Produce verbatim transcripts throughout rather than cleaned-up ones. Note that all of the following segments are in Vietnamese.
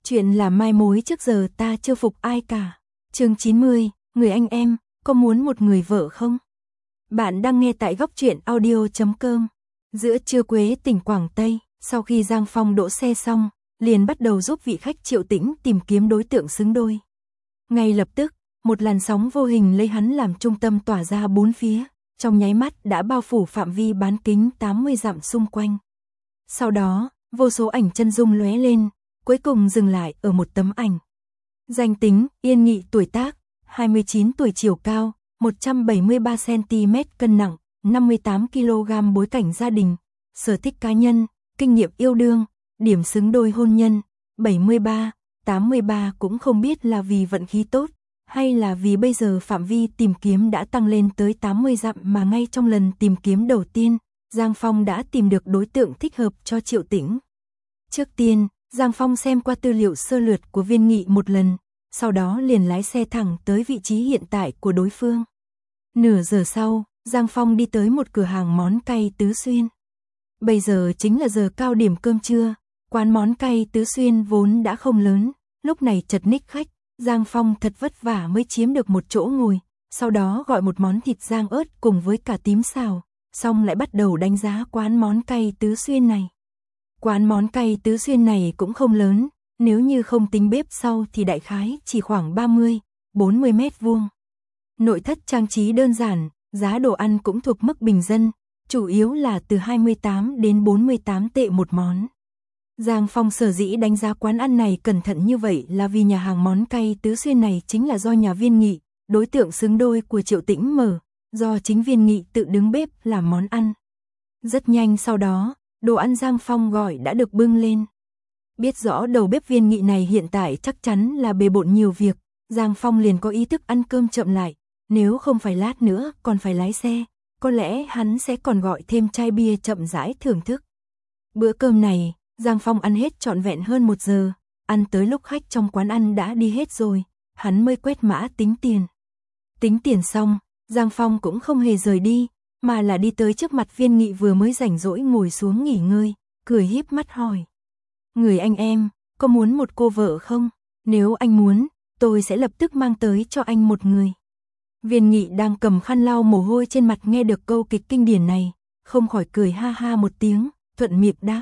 Chuyện là mai mối trước giờ ta chưa phục ai cả. Chương chín mươi, người anh em, có muốn một người vợ không? Bạn đang nghe tại góc truyện audio chấm com. Giữa trưa Quế tỉnh Quảng Tây, sau khi Giang Phong đỗ xe xong, liền bắt đầu giúp vị khách Triệu Tĩnh tìm kiếm đối tượng xứng đôi. Ngay lập tức, một làn sóng vô hình lấy hắn làm trung tâm tỏa ra bốn phía, trong nháy mắt đã bao phủ phạm vi bán kính tám mươi dặm xung quanh. Sau đó, vô số ảnh chân dung lóe lên, cuối cùng dừng lại ở một tấm ảnh. Danh tính, Yên Nghị, tuổi tác, hai mươi chín tuổi, chiều cao, một trăm bảy mươi ba xăng-ti-mét, cân nặng, năm mươi tám ki lô gam, bối cảnh gia đình, sở thích cá nhân, kinh nghiệm yêu đương, điểm xứng đôi hôn nhân, bảy mươi ba, tám mươi ba, cũng không biết là vì vận khí tốt, hay là vì bây giờ phạm vi tìm kiếm đã tăng lên tới tám mươi dặm mà ngay trong lần tìm kiếm đầu tiên, Giang Phong đã tìm được đối tượng thích hợp cho Triệu Tĩnh. Trước tiên, Giang Phong xem qua tư liệu sơ lược của Viên Nghị một lần, sau đó liền lái xe thẳng tới vị trí hiện tại của đối phương. Nửa giờ sau, Giang Phong đi tới một cửa hàng món cay Tứ Xuyên. Bây giờ chính là giờ cao điểm cơm trưa, quán món cay Tứ Xuyên vốn đã không lớn, lúc này chật ních khách, Giang Phong thật vất vả mới chiếm được một chỗ ngồi, sau đó gọi một món thịt rang ớt cùng với cả tím xào, xong lại bắt đầu đánh giá quán món cay Tứ Xuyên này. Quán món cay Tứ Xuyên này cũng không lớn, nếu như không tính bếp sau thì đại khái chỉ khoảng ba mươi, bốn mươi mét vuông. Nội thất trang trí đơn giản, giá đồ ăn cũng thuộc mức bình dân, chủ yếu là từ hai mươi tám đến bốn mươi tám tệ một món. Giang Phong sở dĩ đánh giá quán ăn này cẩn thận như vậy là vì nhà hàng món cay Tứ Xuyên này chính là do nhà Viên Nghị, đối tượng xứng đôi của Triệu Tĩnh mở, do chính Viên Nghị tự đứng bếp làm món ăn. Rất nhanh sau đó, đồ ăn Giang Phong gọi đã được bưng lên. Biết rõ đầu bếp Viên Nghị này hiện tại chắc chắn là bề bộn nhiều việc, Giang Phong liền có ý thức ăn cơm chậm lại, nếu không phải lát nữa còn phải lái xe, có lẽ hắn sẽ còn gọi thêm chai bia chậm rãi thưởng thức. Bữa cơm này, Giang Phong ăn hết trọn vẹn hơn một giờ, ăn tới lúc khách trong quán ăn đã đi hết rồi, hắn mới quét mã tính tiền. Tính tiền xong, Giang Phong cũng không hề rời đi, mà là đi tới trước mặt Viên Nghị vừa mới rảnh rỗi ngồi xuống nghỉ ngơi, cười híp mắt hỏi. Người anh em, có muốn một cô vợ không? Nếu anh muốn, tôi sẽ lập tức mang tới cho anh một người. Viên Nghị đang cầm khăn lau mồ hôi trên mặt nghe được câu kịch kinh điển này, không khỏi cười ha ha một tiếng, thuận miệng đáp.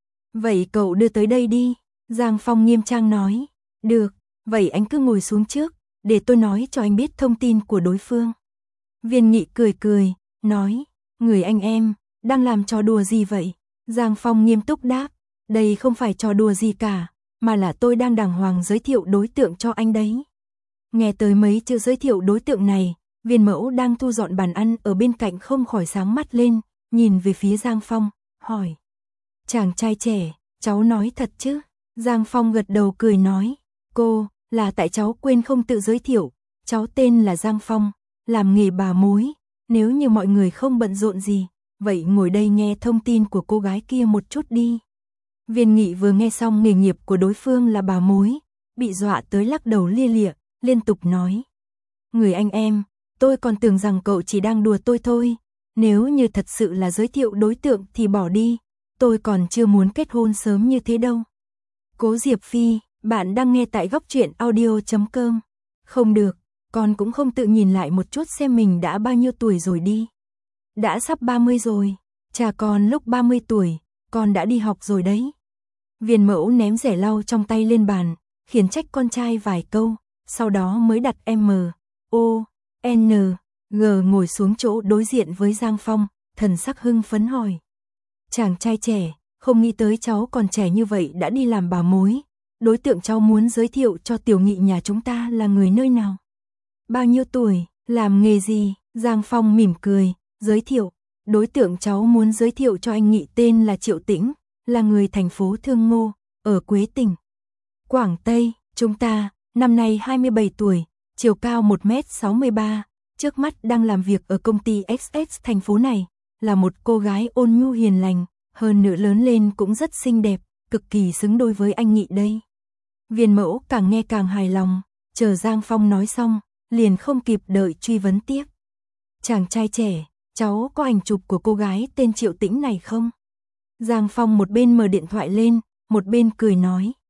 Vậy cậu đưa tới đây đi, Giang Phong nghiêm trang nói. Được, vậy anh cứ ngồi xuống trước, để tôi nói cho anh biết thông tin của đối phương. Viên Nghị cười cười, nói, người anh em, đang làm trò đùa gì vậy? Giang Phong nghiêm túc đáp, đây không phải trò đùa gì cả, mà là tôi đang đàng hoàng giới thiệu đối tượng cho anh đấy. Nghe tới mấy chữ giới thiệu đối tượng này, Viên Mẫu đang thu dọn bàn ăn ở bên cạnh không khỏi sáng mắt lên, nhìn về phía Giang Phong, hỏi. Chàng trai trẻ, cháu nói thật chứ? Giang Phong gật đầu cười nói, cô, là tại cháu quên không tự giới thiệu, cháu tên là Giang Phong, làm nghề bà mối, nếu như mọi người không bận rộn gì, vậy ngồi đây nghe thông tin của cô gái kia một chút đi. Viên Nghị vừa nghe xong nghề nghiệp của đối phương là bà mối, bị dọa tới lắc đầu lia lịa, liên tục nói. Người anh em, tôi còn tưởng rằng cậu chỉ đang đùa tôi thôi, nếu như thật sự là giới thiệu đối tượng thì bỏ đi, tôi còn chưa muốn kết hôn sớm như thế đâu. Cố Diệp Phi, bạn đang nghe tại góc truyện audio chấm com. Không được, con cũng không tự nhìn lại một chút xem mình đã bao nhiêu tuổi rồi đi. Đã sắp ba mươi rồi, chà con lúc ba mươi tuổi, con đã đi học rồi đấy. Viên Mẫu ném rẻ lau trong tay lên bàn, khiển trách con trai vài câu, sau đó mới đặt M, O, N, G ngồi xuống chỗ đối diện với Giang Phong, thần sắc hưng phấn hỏi. Chàng trai trẻ, không nghĩ tới cháu còn trẻ như vậy đã đi làm bà mối, đối tượng cháu muốn giới thiệu cho Tiểu Nghị nhà chúng ta là người nơi nào? Bao nhiêu tuổi, làm nghề gì? Giang Phong mỉm cười, giới thiệu, đối tượng cháu muốn giới thiệu cho anh Nghị tên là Triệu Tĩnh, là người thành phố Thương Ngô, ở Quế tỉnh Quảng Tây, chúng ta, năm nay hai mươi bảy tuổi, chiều cao một mét sáu mươi ba, trước mắt đang làm việc ở công ty ích ét thành phố này, là một cô gái ôn nhu hiền lành, hơn nữa lớn lên cũng rất xinh đẹp, cực kỳ xứng đôi với anh Nghị đây. Viên Mẫu càng nghe càng hài lòng, chờ Giang Phong nói xong, liền không kịp đợi truy vấn tiếp. Chàng trai trẻ, cháu có ảnh chụp của cô gái tên Triệu Tĩnh này không? Giang Phong một bên mở điện thoại lên, một bên cười nói.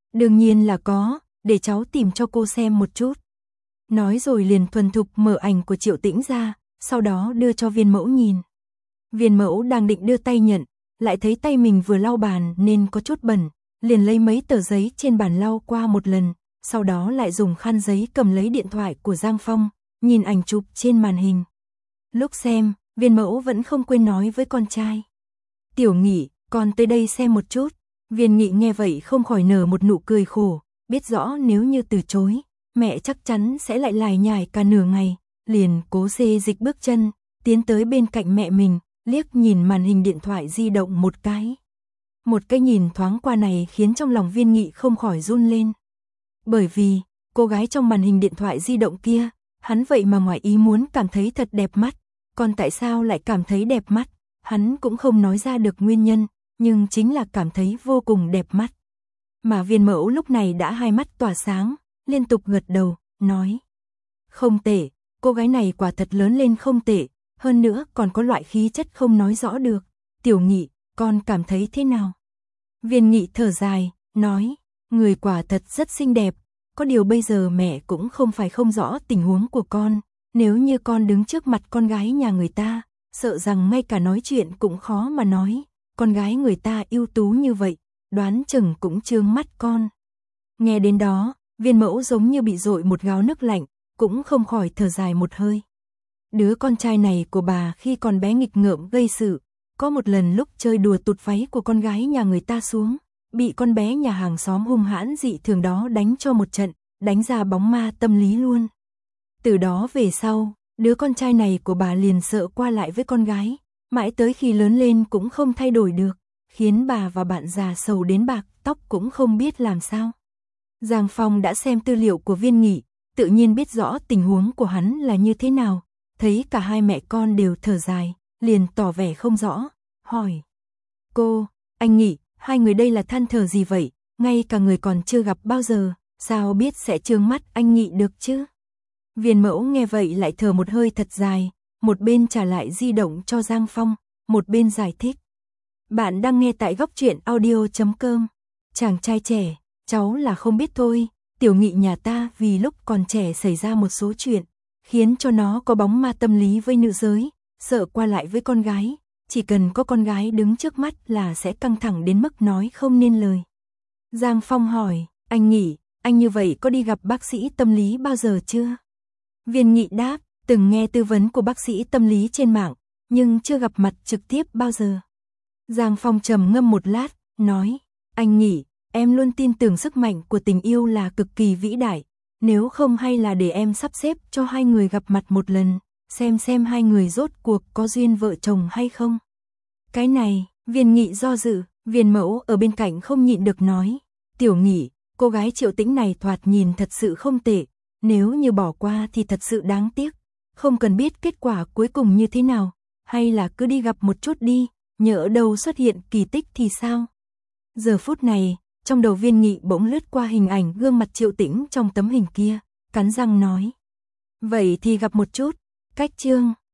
Đương nhiên là có, để cháu tìm cho cô xem một chút. Nói rồi liền thuần thục mở ảnh của Triệu Tĩnh ra, sau đó đưa cho Viên Mẫu nhìn. Viên Mẫu đang định đưa tay nhận, lại thấy tay mình vừa lau bàn nên có chút bẩn, liền lấy mấy tờ giấy trên bàn lau qua một lần, sau đó lại dùng khăn giấy cầm lấy điện thoại của Giang Phong, nhìn ảnh chụp trên màn hình. Lúc xem, Viên Mẫu vẫn không quên nói với con trai. Tiểu Nghị, con tới đây xem một chút. Viên Nghị nghe vậy không khỏi nở một nụ cười khổ, biết rõ nếu như từ chối, mẹ chắc chắn sẽ lại lải nhải cả nửa ngày, liền cố xê dịch bước chân, tiến tới bên cạnh mẹ mình, liếc nhìn màn hình điện thoại di động một cái. Một cái nhìn thoáng qua này khiến trong lòng Viên Nghị không khỏi run lên. Bởi vì, cô gái trong màn hình điện thoại di động kia, hắn vậy mà ngoài ý muốn cảm thấy thật đẹp mắt, còn tại sao lại cảm thấy đẹp mắt, hắn cũng không nói ra được nguyên nhân, nhưng chính là cảm thấy vô cùng đẹp mắt. Mà Viên Mẫu lúc này đã hai mắt tỏa sáng, liên tục gật đầu, nói. Không tệ, cô gái này quả thật lớn lên không tệ, hơn nữa còn có loại khí chất không nói rõ được. Tiểu Nghị, con cảm thấy thế nào? Viên Nghị thở dài, nói, người quả thật rất xinh đẹp, có điều bây giờ mẹ cũng không phải không rõ tình huống của con, nếu như con đứng trước mặt con gái nhà người ta, sợ rằng ngay cả nói chuyện cũng khó mà nói, con gái người ta ưu tú như vậy, đoán chừng cũng chướng mắt con. Nghe đến đó, Viên Mẫu giống như bị dội một gáo nước lạnh, cũng không khỏi thở dài một hơi. Đứa con trai này của bà khi còn bé nghịch ngợm gây sự, có một lần lúc chơi đùa tụt váy của con gái nhà người ta xuống, bị con bé nhà hàng xóm hung hãn dị thường đó đánh cho một trận, đánh ra bóng ma tâm lý luôn. Từ đó về sau, đứa con trai này của bà liền sợ qua lại với con gái, mãi tới khi lớn lên cũng không thay đổi được, khiến bà và bạn già sầu đến bạc tóc cũng không biết làm sao. Giang Phong đã xem tư liệu của Viên Nghị, tự nhiên biết rõ tình huống của hắn là như thế nào, thấy cả hai mẹ con đều thở dài, liền tỏ vẻ không rõ, hỏi. Cô, anh Nghị, hai người đây là than thở gì vậy, ngay cả người còn chưa gặp bao giờ, sao biết sẽ trướng mắt anh Nghị được chứ? Viên Mẫu nghe vậy lại thở một hơi thật dài, một bên trả lại di động cho Giang Phong, một bên giải thích. Bạn đang nghe tại góc truyện audio chấm com. Chàng trai trẻ, cháu là không biết thôi, Tiểu Nghị nhà ta vì lúc còn trẻ xảy ra một số chuyện, khiến cho nó có bóng ma tâm lý với nữ giới, sợ qua lại với con gái, chỉ cần có con gái đứng trước mắt là sẽ căng thẳng đến mức nói không nên lời. Giang Phong hỏi, anh Nghị, anh như vậy có đi gặp bác sĩ tâm lý bao giờ chưa? Viên Nghị đáp, từng nghe tư vấn của bác sĩ tâm lý trên mạng, nhưng chưa gặp mặt trực tiếp bao giờ. Giang Phong trầm ngâm một lát, nói, anh Nghị, em luôn tin tưởng sức mạnh của tình yêu là cực kỳ vĩ đại, nếu không hay là để em sắp xếp cho hai người gặp mặt một lần, xem xem hai người rốt cuộc có duyên vợ chồng hay không. Cái này, Viên Nghị do dự, Viên Mẫu ở bên cạnh không nhịn được nói, Tiểu Nghị, cô gái Triệu Tĩnh này thoạt nhìn thật sự không tệ, nếu như bỏ qua thì thật sự đáng tiếc, không cần biết kết quả cuối cùng như thế nào, hay là cứ đi gặp một chút đi, nhỡ đâu xuất hiện kỳ tích thì sao. Giờ phút này, trong đầu Viên Nghị bỗng lướt qua hình ảnh gương mặt Triệu Tĩnh trong tấm hình kia, cắn răng nói. Vậy thì gặp một chút, cách chương.